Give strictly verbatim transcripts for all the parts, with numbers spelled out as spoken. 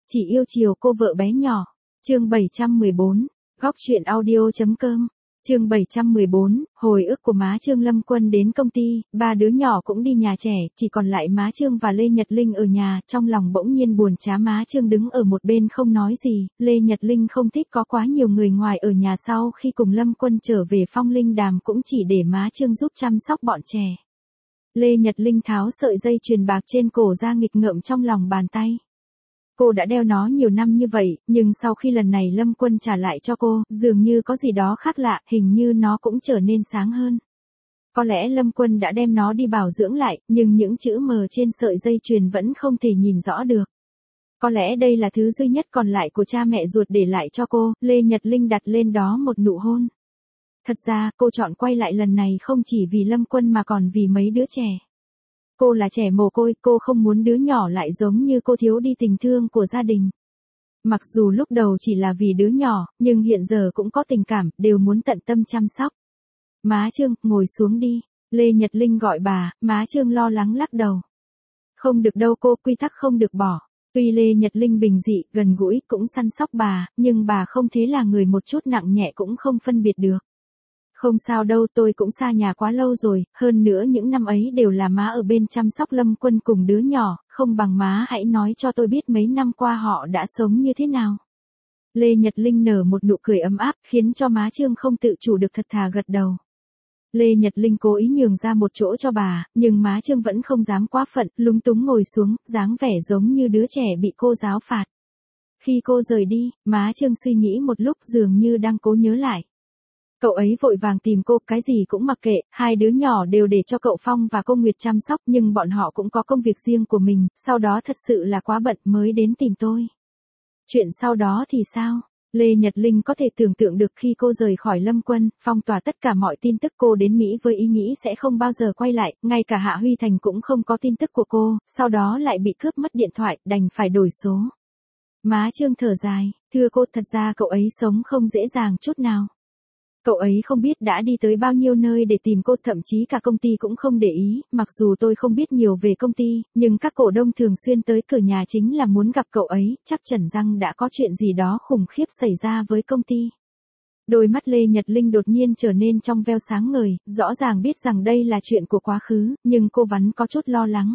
Chỉ yêu chiều cô vợ bé nhỏ. Chương bảy trăm mười bốn, góc truyện audio.com. Chương bảy trăm mười bốn, hồi ức của má Trương Lâm Quân đến công ty, ba đứa nhỏ cũng đi nhà trẻ, chỉ còn lại má Trương và Lê Nhật Linh ở nhà, trong lòng bỗng nhiên buồn chá má Trương đứng ở một bên không nói gì, Lê Nhật Linh không thích có quá nhiều người ngoài ở nhà sau khi cùng Lâm Quân trở về Phong Linh Đàm cũng chỉ để má Trương giúp chăm sóc bọn trẻ. Lê Nhật Linh tháo sợi dây chuyền bạc trên cổ ra nghịch ngợm trong lòng bàn tay. Cô đã đeo nó nhiều năm như vậy, nhưng sau khi lần này Lâm Quân trả lại cho cô, dường như có gì đó khác lạ, hình như nó cũng trở nên sáng hơn. Có lẽ Lâm Quân đã đem nó đi bảo dưỡng lại, nhưng những chữ mờ trên sợi dây chuyền vẫn không thể nhìn rõ được. Có lẽ đây là thứ duy nhất còn lại của cha mẹ ruột để lại cho cô, Lê Nhật Linh đặt lên đó một nụ hôn. Thật ra, cô chọn quay lại lần này không chỉ vì Lâm Quân mà còn vì mấy đứa trẻ. Cô là trẻ mồ côi, cô không muốn đứa nhỏ lại giống như cô thiếu đi tình thương của gia đình. Mặc dù lúc đầu chỉ là vì đứa nhỏ, nhưng hiện giờ cũng có tình cảm, đều muốn tận tâm chăm sóc. Má Trương, ngồi xuống đi. Lê Nhật Linh gọi bà, má Trương lo lắng lắc đầu. Không được đâu cô, quy tắc không được bỏ. Tuy Lê Nhật Linh bình dị, gần gũi, cũng săn sóc bà, nhưng bà không thế là người một chút nặng nhẹ cũng không phân biệt được. Không sao đâu, tôi cũng xa nhà quá lâu rồi, hơn nữa những năm ấy đều là má ở bên chăm sóc Lâm Quân cùng đứa nhỏ, không bằng má hãy nói cho tôi biết mấy năm qua họ đã sống như thế nào. Lê Nhật Linh nở một nụ cười ấm áp, khiến cho má Trương không tự chủ được thật thà gật đầu. Lê Nhật Linh cố ý nhường ra một chỗ cho bà, nhưng má Trương vẫn không dám quá phận, lúng túng ngồi xuống, dáng vẻ giống như đứa trẻ bị cô giáo phạt. Khi cô rời đi, má Trương suy nghĩ một lúc dường như đang cố nhớ lại. Cậu ấy vội vàng tìm cô, cái gì cũng mặc kệ, hai đứa nhỏ đều để cho cậu Phong và cô Nguyệt chăm sóc, nhưng bọn họ cũng có công việc riêng của mình, sau đó thật sự là quá bận mới đến tìm tôi. Chuyện sau đó thì sao? Lê Nhật Linh có thể tưởng tượng được khi cô rời khỏi Lâm Quân, phong tỏa tất cả mọi tin tức cô đến Mỹ với ý nghĩ sẽ không bao giờ quay lại, ngay cả Hạ Huy Thành cũng không có tin tức của cô, sau đó lại bị cướp mất điện thoại, đành phải đổi số. Má Trương thở dài, thưa cô, thật ra cậu ấy sống không dễ dàng chút nào. Cậu ấy không biết đã đi tới bao nhiêu nơi để tìm cô, thậm chí cả công ty cũng không để ý, mặc dù tôi không biết nhiều về công ty, nhưng các cổ đông thường xuyên tới cửa nhà chính là muốn gặp cậu ấy, chắc chắn rằng đã có chuyện gì đó khủng khiếp xảy ra với công ty. Đôi mắt Lê Nhật Linh đột nhiên trở nên trong veo sáng ngời, rõ ràng biết rằng đây là chuyện của quá khứ, nhưng cô vẫn có chút lo lắng.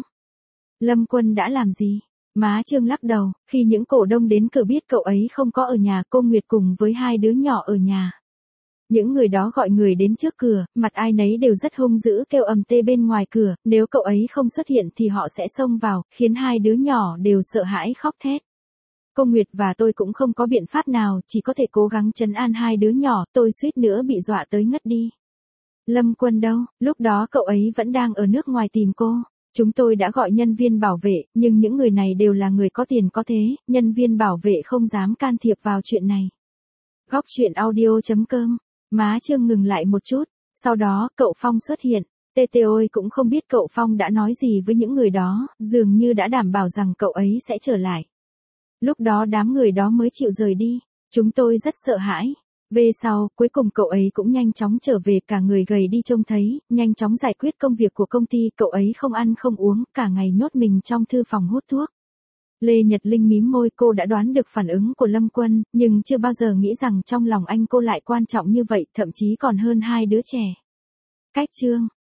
Lâm Quân đã làm gì? Má Trương lắc đầu, khi những cổ đông đến cửa biết cậu ấy không có ở nhà, cô Nguyệt cùng với hai đứa nhỏ ở nhà. Những người đó gọi người đến trước cửa, mặt ai nấy đều rất hung dữ kêu ầm tê bên ngoài cửa, nếu cậu ấy không xuất hiện thì họ sẽ xông vào, khiến hai đứa nhỏ đều sợ hãi khóc thét. Cô Nguyệt và tôi cũng không có biện pháp nào, chỉ có thể cố gắng trấn an hai đứa nhỏ, tôi suýt nữa bị dọa tới ngất đi. Lâm Quân đâu? Lúc đó cậu ấy vẫn đang ở nước ngoài tìm cô. Chúng tôi đã gọi nhân viên bảo vệ, nhưng những người này đều là người có tiền có thế, nhân viên bảo vệ không dám can thiệp vào chuyện này. Góc truyện audio.com. Má Trương ngừng lại một chút, sau đó, cậu Phong xuất hiện, tê tê ôi cũng không biết cậu Phong đã nói gì với những người đó, dường như đã đảm bảo rằng cậu ấy sẽ trở lại. Lúc đó đám người đó mới chịu rời đi, chúng tôi rất sợ hãi. Về sau, cuối cùng cậu ấy cũng nhanh chóng trở về, cả người gầy đi trông thấy, nhanh chóng giải quyết công việc của công ty, cậu ấy không ăn không uống, cả ngày nhốt mình trong thư phòng hút thuốc. Lê Nhật Linh mím môi, cô đã đoán được phản ứng của Lâm Quân, nhưng chưa bao giờ nghĩ rằng trong lòng anh cô lại quan trọng như vậy, thậm chí còn hơn hai đứa trẻ. Cách chương